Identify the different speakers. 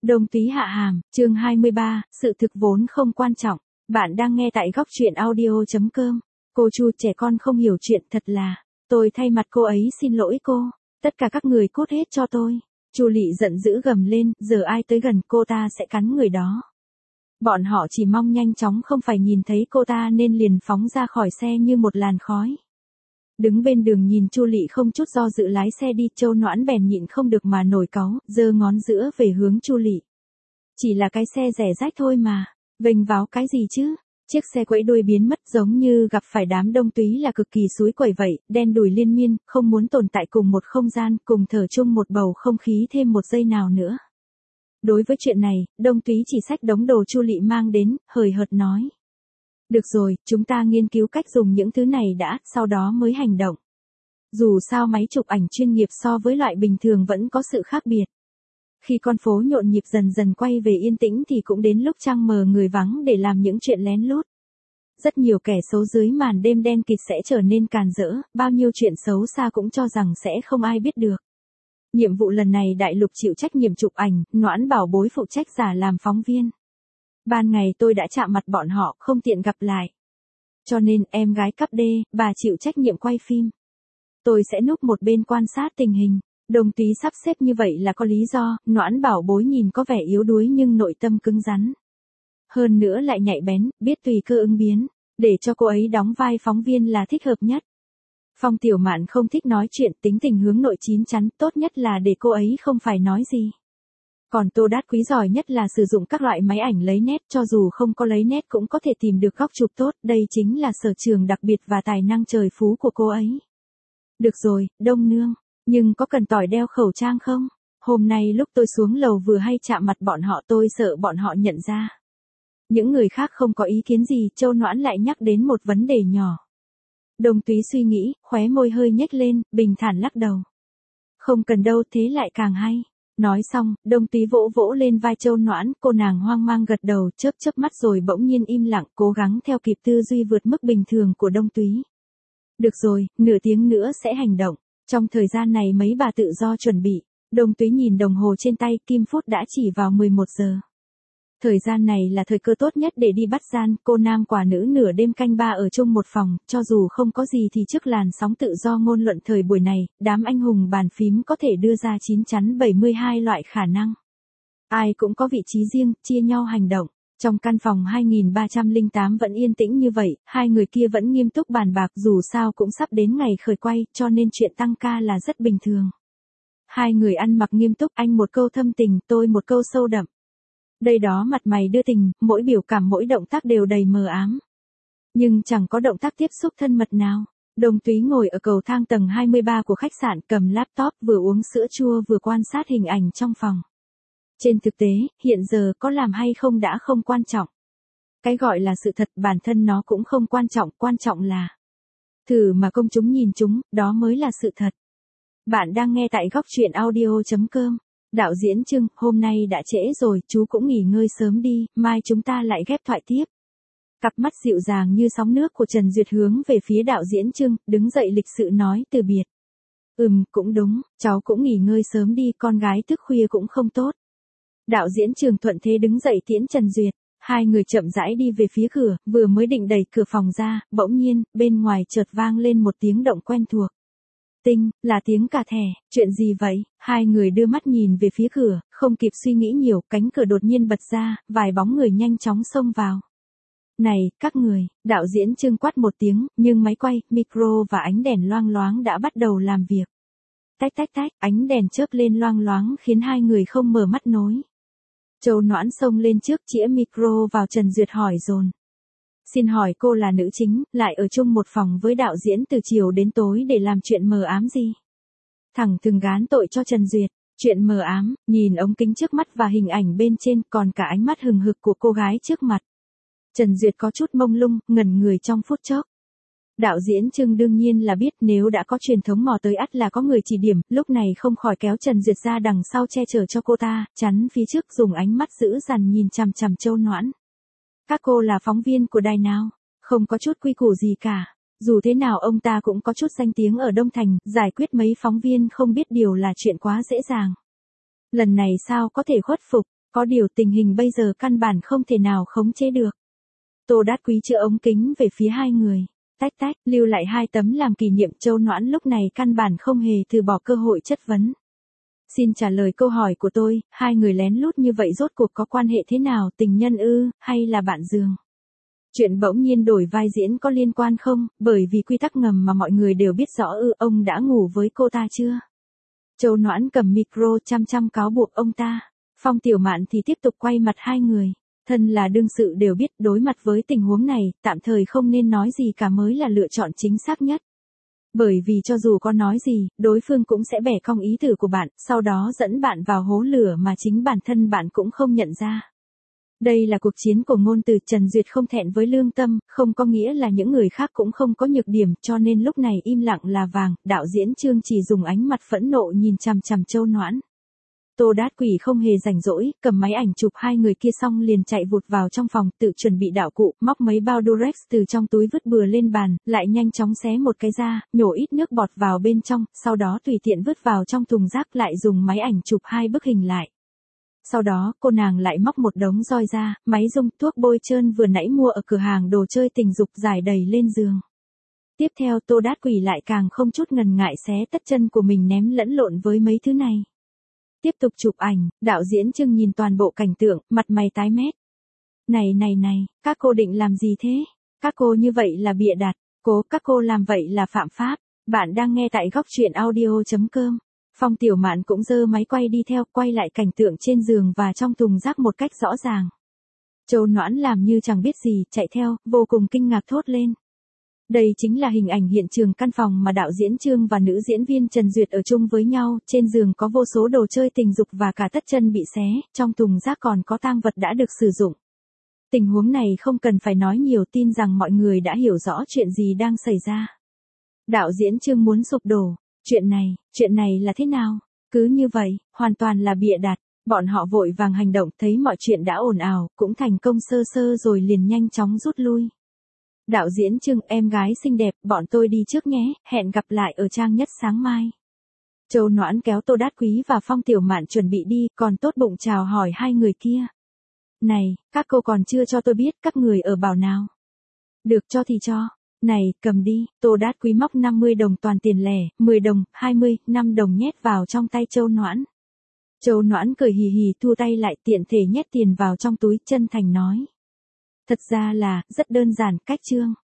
Speaker 1: Đông Túy hạ hàm, chương 23, sự thực vốn không quan trọng. Bạn đang nghe tại góc truyện audio.com. Cô Chu, trẻ con không hiểu chuyện thật là. Tôi thay mặt cô ấy xin lỗi cô. Tất cả các người cút hết cho tôi. Chu Lị giận dữ gầm lên, giờ ai tới gần cô ta sẽ cắn người đó. Bọn họ chỉ mong nhanh chóng không phải nhìn thấy cô ta nên liền phóng ra khỏi xe như một làn khói. Đứng bên đường nhìn Chu Lị không chút do dự lái xe đi, Châu Noãn bèn nhịn không được mà nổi cáu, giơ ngón giữa về hướng Chu Lị. Chỉ là cái xe rẻ rách thôi mà, vênh váo cái gì chứ? Chiếc xe quẫy đuôi biến mất giống như gặp phải đám Đông Túy là cực kỳ xúi quẩy vậy, đen đủi liên miên, không muốn tồn tại cùng một không gian, cùng thở chung một bầu không khí thêm một giây nào nữa. Đối với chuyện này, Đông Túy chỉ xách đống đồ Chu Lị mang đến, hời hợt nói. Được rồi, chúng ta nghiên cứu cách dùng những thứ này đã, sau đó mới hành động. Dù sao máy chụp ảnh chuyên nghiệp so với loại bình thường vẫn có sự khác biệt. Khi con phố nhộn nhịp dần dần quay về yên tĩnh thì cũng đến lúc trăng mờ người vắng để làm những chuyện lén lút. Rất nhiều kẻ xấu dưới màn đêm đen kịt sẽ trở nên càn rỡ, bao nhiêu chuyện xấu xa cũng cho rằng sẽ không ai biết được. Nhiệm vụ lần này Đại Lục chịu trách nhiệm chụp ảnh, Noãn Bảo Bối phụ trách giả làm phóng viên. Ban ngày tôi đã chạm mặt bọn họ, không tiện gặp lại. Cho nên em gái cấp D, bà chịu trách nhiệm quay phim. Tôi sẽ núp một bên quan sát tình hình. Đồng Túy sắp xếp như vậy là có lý do, Noãn Bảo Bối nhìn có vẻ yếu đuối nhưng nội tâm cứng rắn. Hơn nữa lại nhạy bén, biết tùy cơ ứng biến, để cho cô ấy đóng vai phóng viên là thích hợp nhất. Phong Tiểu Mạn không thích nói chuyện, tính tình hướng nội chín chắn, tốt nhất là để cô ấy không phải nói gì. Còn Tô Đát Quý giỏi nhất là sử dụng các loại máy ảnh lấy nét, cho dù không có lấy nét cũng có thể tìm được góc chụp tốt, đây chính là sở trường đặc biệt và tài năng trời phú của cô ấy. Được rồi, Đông Nương, nhưng có cần tỏi đeo khẩu trang không? Hôm nay lúc tôi xuống lầu vừa hay chạm mặt bọn họ, tôi sợ bọn họ nhận ra. Những người khác không có ý kiến gì, Châu Noãn lại nhắc đến một vấn đề nhỏ. Đông Túy suy nghĩ, khóe môi hơi nhếch lên, bình thản lắc đầu. Không cần đâu, thế lại càng hay. Nói xong, Đông Túy vỗ vỗ lên vai Châu Noãn, cô nàng hoang mang gật đầu, chớp chớp mắt rồi bỗng nhiên im lặng, cố gắng theo kịp tư duy vượt mức bình thường của Đông Túy. Được rồi, nửa tiếng nữa sẽ hành động. Trong thời gian này mấy bà tự do chuẩn bị. Đông Túy nhìn đồng hồ trên tay, kim phút đã chỉ vào 11 giờ. Thời gian này là thời cơ tốt nhất để đi bắt gian, cô nam quả nữ nửa đêm canh ba ở chung một phòng, cho dù không có gì thì trước làn sóng tự do ngôn luận thời buổi này, đám anh hùng bàn phím có thể đưa ra 972 loại khả năng. Ai cũng có vị trí riêng, chia nhau hành động. Trong căn phòng 2308 vẫn yên tĩnh như vậy, hai người kia vẫn nghiêm túc bàn bạc, dù sao cũng sắp đến ngày khởi quay, cho nên chuyện tăng ca là rất bình thường. Hai người ăn mặc nghiêm túc, anh một câu thâm tình, tôi một câu sâu đậm. Đây đó mặt mày đưa tình, mỗi biểu cảm mỗi động tác đều đầy mờ ám. Nhưng chẳng có động tác tiếp xúc thân mật nào. Đông Túy ngồi ở cầu thang tầng 23 của khách sạn, cầm laptop vừa uống sữa chua vừa quan sát hình ảnh trong phòng. Trên thực tế, hiện giờ có làm hay không đã không quan trọng. Cái gọi là sự thật bản thân nó cũng không quan trọng là thử mà công chúng nhìn chúng, đó mới là sự thật. Bạn đang nghe tại góc truyện audio.com. Đạo diễn Trưng, hôm nay đã trễ rồi, chú cũng nghỉ ngơi sớm đi, mai chúng ta lại ghép thoại tiếp. Cặp mắt dịu dàng như sóng nước của Trần Duyệt hướng về phía đạo diễn Trưng, đứng dậy lịch sự nói từ biệt. Cũng đúng, cháu cũng nghỉ ngơi sớm đi, con gái thức khuya cũng không tốt. Đạo diễn Trường thuận thế đứng dậy tiễn Trần Duyệt, hai người chậm rãi đi về phía cửa, vừa mới định đẩy cửa phòng ra, bỗng nhiên, bên ngoài chợt vang lên một tiếng động quen thuộc. Tinh, là tiếng cà thẻ, chuyện gì vậy? Hai người đưa mắt nhìn về phía cửa, không kịp suy nghĩ nhiều, cánh cửa đột nhiên bật ra, vài bóng người nhanh chóng xông vào. Này, các người, đạo diễn Trương quát một tiếng, nhưng máy quay, micro và ánh đèn loang loáng đã bắt đầu làm việc. Tách tách tách, ánh đèn chớp lên loang loáng khiến hai người không mở mắt nối. Châu Noãn xông lên trước chĩa micro vào Trần Duyệt hỏi dồn. Xin hỏi cô là nữ chính, lại ở chung một phòng với đạo diễn từ chiều đến tối để làm chuyện mờ ám gì? Thẳng thừng gán tội cho Trần Duyệt, chuyện mờ ám, nhìn ống kính trước mắt và hình ảnh bên trên còn cả ánh mắt hừng hực của cô gái trước mặt. Trần Duyệt có chút mông lung, ngẩn người trong phút chốc. Đạo diễn Trương đương nhiên là biết nếu đã có truyền thống mò tới ắt là có người chỉ điểm, lúc này không khỏi kéo Trần Duyệt ra đằng sau che chở cho cô ta, chắn phía trước dùng ánh mắt dữ dằn nhìn chằm chằm Châu Noãn. Các cô là phóng viên của đài nào? Không có chút quy củ gì cả. Dù thế nào ông ta cũng có chút danh tiếng ở Đông Thành, giải quyết mấy phóng viên không biết điều là chuyện quá dễ dàng. Lần này sao có thể khuất phục? Có điều tình hình bây giờ căn bản không thể nào khống chế được. Tô Đát Quý chữa ống kính về phía hai người. Tách tách, lưu lại 2 tấm làm kỷ niệm. Châu Noãn lúc này căn bản không hề từ bỏ cơ hội chất vấn. Xin trả lời câu hỏi của tôi, hai người lén lút như vậy rốt cuộc có quan hệ thế nào, tình nhân ư, hay là bạn giường? Chuyện bỗng nhiên đổi vai diễn có liên quan không, bởi vì quy tắc ngầm mà mọi người đều biết rõ ông đã ngủ với cô ta chưa? Châu Noãn cầm micro chăm chăm cáo buộc ông ta. Phong Tiểu Mạn thì tiếp tục quay mặt hai người. Thân là đương sự đều biết đối mặt với tình huống này, tạm thời không nên nói gì cả mới là lựa chọn chính xác nhất. Bởi vì cho dù có nói gì, đối phương cũng sẽ bẻ cong ý tưởng của bạn, sau đó dẫn bạn vào hố lửa mà chính bản thân bạn cũng không nhận ra. Đây là cuộc chiến của ngôn từ. Trần Duyệt không thẹn với lương tâm, không có nghĩa là những người khác cũng không có nhược điểm, cho nên lúc này im lặng là vàng. Đạo diễn Trương chỉ dùng ánh mặt phẫn nộ nhìn chằm chằm Châu Noãn. Tô Đát Quỷ không hề rảnh rỗi, cầm máy ảnh chụp hai người kia xong liền chạy vụt vào trong phòng, tự chuẩn bị đạo cụ, móc mấy bao Durex từ trong túi vứt bừa lên bàn, lại nhanh chóng xé một cái ra, nhổ ít nước bọt vào bên trong, sau đó tùy tiện vứt vào trong thùng rác, lại dùng máy ảnh chụp 2 bức hình lại. Sau đó, cô nàng lại móc một đống roi ra, máy dung, thuốc bôi trơn vừa nãy mua ở cửa hàng đồ chơi tình dục rải đầy lên giường. Tiếp theo Tô Đát Quỷ lại càng không chút ngần ngại xé tất chân của mình ném lẫn lộn với mấy thứ này. Tiếp tục chụp ảnh, đạo diễn Trương nhìn toàn bộ cảnh tượng, mặt mày tái mét. Này, các cô định làm gì thế? Các cô như vậy là bịa đặt, các cô làm vậy là phạm pháp. Bạn đang nghe tại góc truyện audio.com. Phong Tiểu Mạn cũng giơ máy quay đi theo, quay lại cảnh tượng trên giường và trong thùng rác một cách rõ ràng. Châu Noãn làm như chẳng biết gì, chạy theo, vô cùng kinh ngạc thốt lên. Đây chính là hình ảnh hiện trường căn phòng mà đạo diễn Trương và nữ diễn viên Trần Duyệt ở chung với nhau, trên giường có vô số đồ chơi tình dục và cả tất chân bị xé, trong thùng rác còn có tang vật đã được sử dụng. Tình huống này không cần phải nói nhiều, tin rằng mọi người đã hiểu rõ chuyện gì đang xảy ra. Đạo diễn Trương muốn sụp đổ, chuyện này là thế nào? Cứ như vậy, hoàn toàn là bịa đặt. Bọn họ vội vàng hành động, thấy mọi chuyện đã ồn ào, cũng thành công sơ sơ rồi liền nhanh chóng rút lui. Đạo diễn Trương, em gái xinh đẹp, bọn tôi đi trước nhé, hẹn gặp lại ở trang nhất sáng mai. Châu Noãn kéo Tô Đát Quý và Phong Tiểu Mạn chuẩn bị đi, còn tốt bụng chào hỏi hai người kia. Này, các cô còn chưa cho tôi biết các người ở bảo nào. Được cho thì cho. Này, cầm đi. Tô Đát Quý móc 50 đồng toàn tiền lẻ, 10 đồng, 20, 5 đồng nhét vào trong tay Châu Noãn. Châu Noãn cười hì hì thu tay lại, tiện thể nhét tiền vào trong túi, chân thành nói. Thật ra là, rất đơn giản, cách Trương.